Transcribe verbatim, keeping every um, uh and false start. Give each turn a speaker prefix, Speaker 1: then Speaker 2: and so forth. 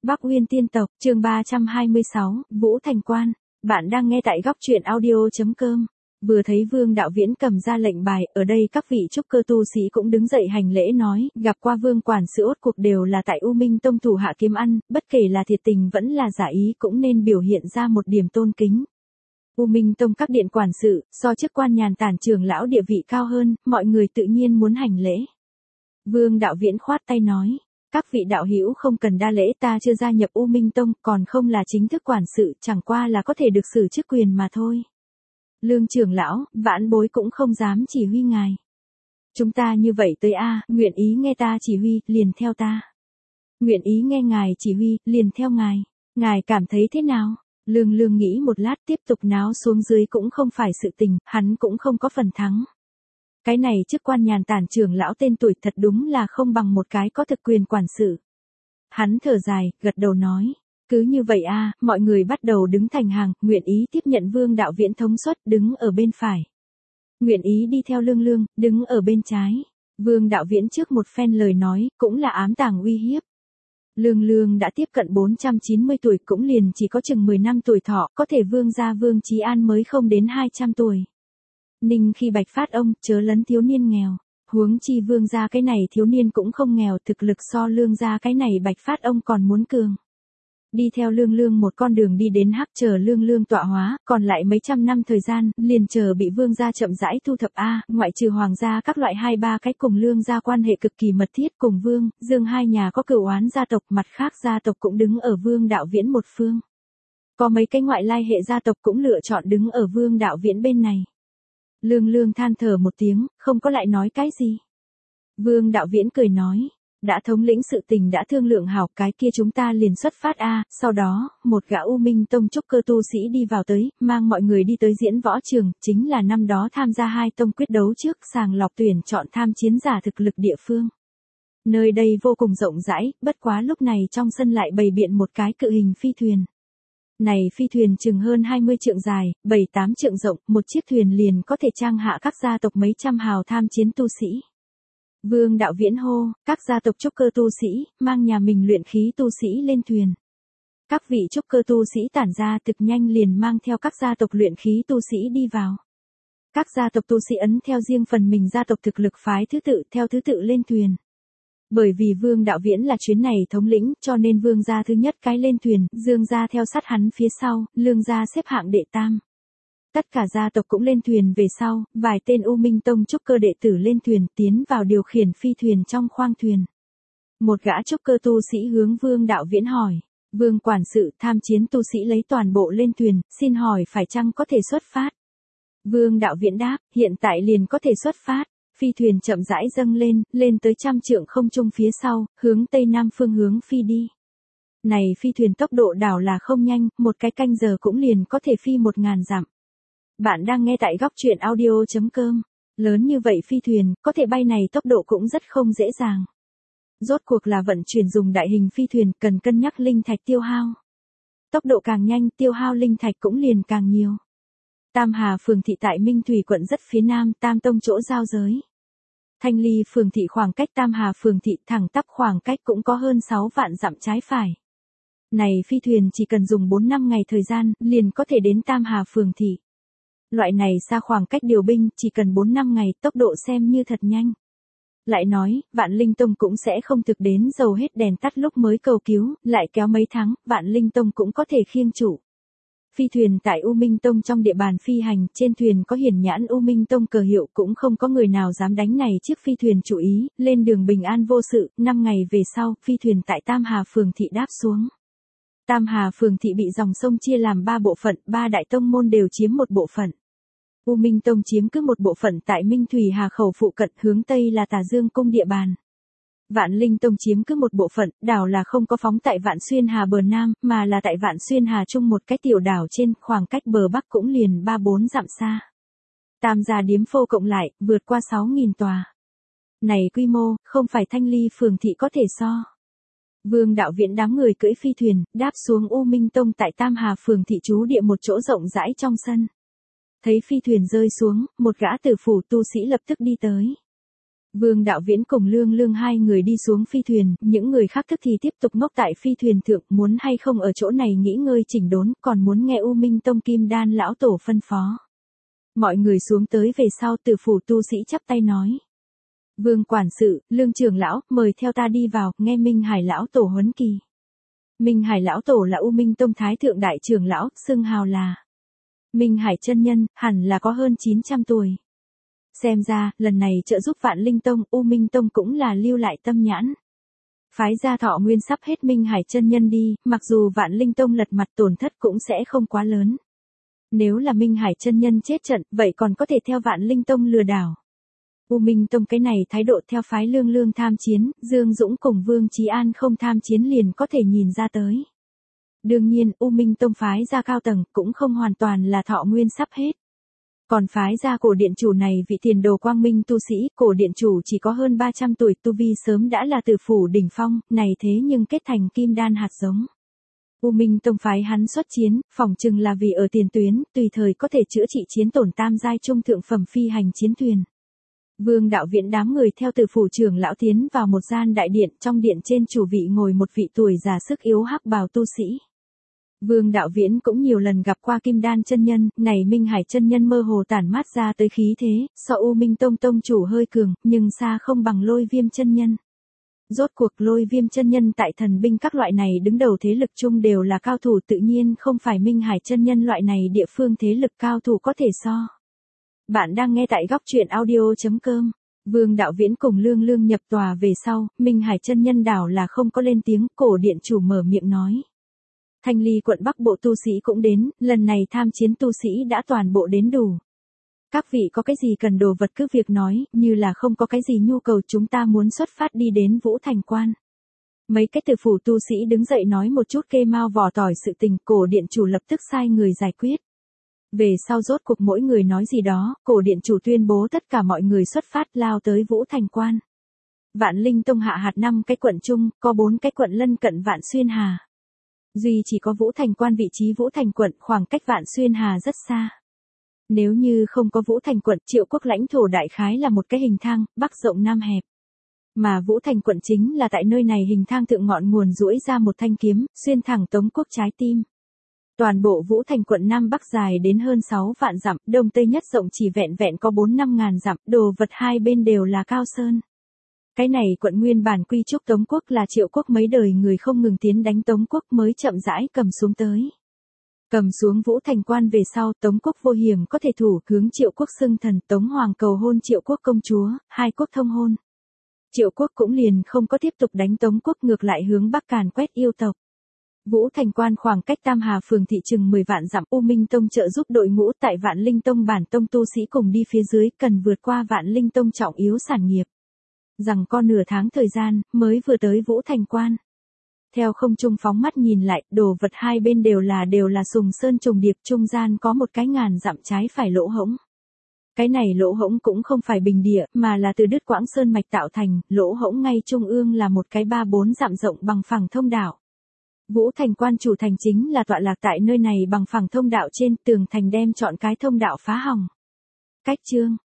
Speaker 1: Bắc Uyên tiên tộc, chương ba trăm hai mươi sáu, Vũ Thành Quan. Bạn đang nghe tại góc truyện audio.com. Vừa thấy Vương Đạo Viễn cầm ra lệnh bài, ở đây các vị trúc cơ tu sĩ cũng đứng dậy hành lễ nói, gặp qua Vương quản sự ốt cuộc đều là tại U Minh Tông thủ hạ kiếm ăn, bất kể là thiệt tình vẫn là giả ý cũng nên biểu hiện ra một điểm tôn kính. U Minh Tông các điện quản sự, so chức quan nhàn tản trưởng lão địa vị cao hơn, mọi người tự nhiên muốn hành lễ. Vương Đạo Viễn khoát tay nói. Các vị đạo hữu không cần đa lễ, ta chưa gia nhập U Minh Tông, còn không là chính thức quản sự, chẳng qua là có thể được xử chức quyền mà thôi. Lương trưởng lão, vãn bối cũng không dám chỉ huy ngài. Chúng ta như vậy tới a, nguyện ý nghe ta chỉ huy, liền theo ta. Nguyện ý nghe ngài chỉ huy, liền theo ngài. Ngài cảm thấy thế nào? Lương Lương nghĩ một lát tiếp tục náo xuống dưới cũng không phải sự tình, hắn cũng không có phần thắng. Cái này chức quan nhàn tản trưởng lão tên tuổi thật đúng là không bằng một cái có thực quyền quản sự. Hắn thở dài, gật đầu nói. Cứ như vậy a, mọi người bắt đầu đứng thành hàng, nguyện ý tiếp nhận Vương Đạo Viễn thống suất, đứng ở bên phải. Nguyện ý đi theo Lương Lương, đứng ở bên trái. Vương Đạo Viễn trước một phen lời nói, cũng là ám tàng uy hiếp. Lương Lương đã tiếp cận bốn trăm chín mươi tuổi, cũng liền chỉ có chừng mười năm tuổi thọ, có thể Vương gia Vương Chí An mới không đến hai trăm tuổi. Ninh khi bạch phát ông, chớ lấn thiếu niên nghèo. Huống chi Vương gia cái này thiếu niên cũng không nghèo, thực lực so Lương gia cái này bạch phát ông còn muốn cường. Đi theo Lương Lương một con đường đi đến hắc chờ Lương Lương tọa hóa, còn lại mấy trăm năm thời gian, liền chờ bị Vương gia chậm rãi thu thập a, ngoại trừ hoàng gia các loại hai ba cái cùng Lương gia quan hệ cực kỳ mật thiết, cùng Vương, Dương hai nhà có cửu oán gia tộc, mặt khác gia tộc cũng đứng ở Vương Đạo Viễn một phương. Có mấy cái ngoại lai hệ gia tộc cũng lựa chọn đứng ở Vương Đạo Viễn bên này. Lương Lương than thở một tiếng, không có lại nói cái gì. Vương Đạo Viễn cười nói, đã thống lĩnh sự tình đã thương lượng hảo, cái kia chúng ta liền xuất phát a. Sau đó, một gã U Minh Tông trúc cơ tu sĩ đi vào tới, mang mọi người đi tới diễn võ trường, chính là năm đó tham gia hai tông quyết đấu trước sàng lọc tuyển chọn tham chiến giả thực lực địa phương. Nơi đây vô cùng rộng rãi, bất quá lúc này trong sân lại bày biện một cái cự hình phi thuyền. Này phi thuyền chừng hơn hai mươi trượng dài, bảy tám trượng rộng, một chiếc thuyền liền có thể trang hạ các gia tộc mấy trăm hào tham chiến tu sĩ. Vương Đạo Viễn hô, các gia tộc trúc cơ tu sĩ, mang nhà mình luyện khí tu sĩ lên thuyền. Các vị trúc cơ tu sĩ tản ra thực nhanh liền mang theo các gia tộc luyện khí tu sĩ đi vào. Các gia tộc tu sĩ ấn theo riêng phần mình gia tộc thực lực phái thứ tự theo thứ tự lên thuyền. Bởi vì Vương Đạo Viễn là chuyến này thống lĩnh, cho nên Vương gia thứ nhất cái lên thuyền, Dương gia theo sát hắn phía sau, Lương gia xếp hạng đệ tam. Tất cả gia tộc cũng lên thuyền về sau, vài tên U Minh Tông trúc cơ đệ tử lên thuyền tiến vào điều khiển phi thuyền trong khoang thuyền. Một gã trúc cơ tu sĩ hướng Vương Đạo Viễn hỏi, Vương quản sự tham chiến tu sĩ lấy toàn bộ lên thuyền, xin hỏi phải chăng có thể xuất phát? Vương Đạo Viễn đáp, hiện tại liền có thể xuất phát. Phi thuyền chậm rãi dâng lên, lên tới trăm trượng không trung phía sau, hướng tây nam phương hướng phi đi. Này phi thuyền tốc độ đảo là không nhanh, một cái canh giờ cũng liền có thể phi một ngàn dặm. Bạn đang nghe tại góc truyện audio.com. Lớn như vậy phi thuyền, có thể bay này tốc độ cũng rất không dễ dàng. Rốt cuộc là vận chuyển dùng đại hình phi thuyền, cần cân nhắc linh thạch tiêu hao. Tốc độ càng nhanh, tiêu hao linh thạch cũng liền càng nhiều. Tam Hà phường thị tại Minh Thủy quận rất phía nam, Tam Tông chỗ giao giới. Thanh Ly phường thị khoảng cách Tam Hà phường thị thẳng tắp khoảng cách cũng có hơn sáu vạn dặm trái phải. Này phi thuyền chỉ cần dùng bốn năm ngày thời gian, liền có thể đến Tam Hà phường thị. Loại này xa khoảng cách điều binh, chỉ cần bốn năm ngày, tốc độ xem như thật nhanh. Lại nói, Vạn Linh Tông cũng sẽ không thực đến dầu hết đèn tắt lúc mới cầu cứu, lại kéo mấy tháng, Vạn Linh Tông cũng có thể khiêng chủ. Phi thuyền tại U Minh Tông trong địa bàn phi hành, trên thuyền có hiển nhãn U Minh Tông cờ hiệu, cũng không có người nào dám đánh này chiếc phi thuyền chủ ý, lên đường bình an vô sự. Năm ngày về sau, phi thuyền tại Tam Hà phường thị đáp xuống. Tam Hà phường thị bị dòng sông chia làm ba bộ phận, ba đại tông môn đều chiếm một bộ phận. U Minh Tông chiếm cứ một bộ phận tại Minh Thủy Hà khẩu phụ cận, hướng tây là Tà Dương cung địa bàn. Vạn Linh Tông chiếm cứ một bộ phận, đảo là không có phóng tại Vạn Xuyên Hà bờ nam, mà là tại Vạn Xuyên Hà trung một cái tiểu đảo trên, khoảng cách bờ bắc cũng liền ba bốn dặm xa. Tam gia điếm phô cộng lại, vượt qua sáu nghìn tòa. Này quy mô, không phải Thanh Ly phường thị có thể so. Vương Đạo Viễn đám người cưỡi phi thuyền, đáp xuống U Minh Tông tại Tam Hà phường thị trú địa một chỗ rộng rãi trong sân. Thấy phi thuyền rơi xuống, một gã tử phủ tu sĩ lập tức đi tới. Vương Đạo Viễn cùng Lương Lương hai người đi xuống phi thuyền, những người khác tức thì tiếp tục ngốc tại phi thuyền thượng, muốn hay không ở chỗ này nghỉ ngơi chỉnh đốn, còn muốn nghe U Minh Tông Kim Đan lão tổ phân phó. Mọi người xuống tới về sau, Tử phủ tu sĩ chắp tay nói. Vương quản sự, Lương trưởng lão, mời theo ta đi vào, nghe Minh Hải lão tổ huấn kỳ. Minh Hải lão tổ là U Minh Tông Thái thượng đại trưởng lão, xưng hào là Minh Hải chân nhân, hẳn là có hơn chín trăm tuổi. Xem ra, lần này trợ giúp Vạn Linh Tông, U Minh Tông cũng là lưu lại tâm nhãn. Phái gia Thọ Nguyên sắp hết Minh Hải chân nhân đi, mặc dù Vạn Linh Tông lật mặt tổn thất cũng sẽ không quá lớn. Nếu là Minh Hải chân nhân chết trận, vậy còn có thể theo Vạn Linh Tông lừa đảo. U Minh Tông cái này thái độ theo phái Lương Lương tham chiến, Dương Dũng cùng Vương Chí An không tham chiến liền có thể nhìn ra tới. Đương nhiên, U Minh Tông phái ra cao tầng cũng không hoàn toàn là thọ nguyên sắp hết. Còn phái ra cổ điện chủ này vị tiền đồ quang minh tu sĩ, cổ điện chủ chỉ có hơn ba trăm tuổi, tu vi sớm đã là tử phủ đỉnh phong, này thế nhưng kết thành kim đan hạt giống. U Minh Tông phái hắn xuất chiến, phỏng chừng là vì ở tiền tuyến, tùy thời có thể chữa trị chiến tổn tam giai trung thượng phẩm phi hành chiến thuyền. Vương Đạo Viễn đám người theo Tử phủ trưởng lão tiến vào một gian đại điện, trong điện trên chủ vị ngồi một vị tuổi già sức yếu hắc bào tu sĩ. Vương Đạo Viễn cũng nhiều lần gặp qua Kim Đan chân nhân, này Minh Hải chân nhân mơ hồ tản mát ra tới khí thế, so U Minh Tông tông chủ hơi cường, nhưng xa không bằng Lôi Viêm chân nhân. Rốt cuộc Lôi Viêm chân nhân tại thần binh các loại này đứng đầu thế lực chung đều là cao thủ, tự nhiên không phải Minh Hải chân nhân loại này địa phương thế lực cao thủ có thể so. Bạn đang nghe tại góc truyện audio chấm com. Vương Đạo Viễn cùng Lương Lương nhập tòa về sau, Minh Hải chân nhân đảo là không có lên tiếng, cổ điện chủ mở miệng nói. Thanh Ly quận Bắc bộ tu sĩ cũng đến, lần này tham chiến tu sĩ đã toàn bộ đến đủ. Các vị có cái gì cần đồ vật cứ việc nói, như là không có cái gì nhu cầu chúng ta muốn xuất phát đi đến Vũ Thành Quan. Mấy cái Tử phủ tu sĩ đứng dậy nói một chút kê mau vỏ tỏi sự tình, cổ điện chủ lập tức sai người giải quyết. Về sau rốt cuộc mỗi người nói gì đó, cổ điện chủ tuyên bố tất cả mọi người xuất phát lao tới Vũ Thành Quan. Vạn Linh Tông hạ hạt năm cái quận chung, có bốn cái quận lân cận Vạn Xuyên Hà. Duy chỉ có Vũ Thành Quan vị trí Vũ Thành quận khoảng cách Vạn Xuyên Hà rất xa. Nếu như không có Vũ Thành quận, Triệu Quốc lãnh thổ đại khái là một cái hình thang, bắc rộng nam hẹp. Mà Vũ Thành quận chính là tại nơi này hình thang thượng ngọn nguồn duỗi ra một thanh kiếm, xuyên thẳng Tống Quốc trái tim. Toàn bộ Vũ Thành quận Nam Bắc dài đến hơn sáu vạn dặm, đông tây nhất rộng chỉ vẹn vẹn có bốn năm ngàn dặm, đồ vật hai bên đều là cao sơn. Cái này quận nguyên bản quy trúc Tống Quốc là Triệu Quốc mấy đời người không ngừng tiến đánh Tống Quốc mới chậm rãi cầm xuống tới. Cầm xuống Vũ Thành Quan về sau, Tống Quốc vô hiểm có thể thủ hướng Triệu Quốc xưng thần, Tống Hoàng cầu hôn Triệu Quốc công chúa, hai quốc thông hôn. Triệu Quốc cũng liền không có tiếp tục đánh Tống Quốc, ngược lại hướng Bắc càn quét yêu tộc. Vũ Thành Quan khoảng cách Tam Hà phường thị chừng mười vạn dặm, U Minh Tông trợ giúp đội ngũ tại Vạn Linh Tông bản tông tu sĩ cùng đi phía dưới, cần vượt qua Vạn Linh Tông trọng yếu sản nghiệp. Rằng con nửa tháng thời gian, mới vừa tới Vũ Thành Quan. Theo không trung phóng mắt nhìn lại, đồ vật hai bên đều là đều là sùng sơn trùng điệp, trung gian có một cái ngàn dặm trái phải lỗ hổng. Cái này lỗ hổng cũng không phải bình địa, mà là từ đứt quãng sơn mạch tạo thành, lỗ hổng ngay trung ương là một cái ba bốn dặm rộng bằng phẳng thông đạo. Vũ Thành Quan chủ thành chính là tọa lạc tại nơi này bằng phẳng thông đạo trên, tường thành đem chọn cái thông đạo phá hỏng. Cách chương,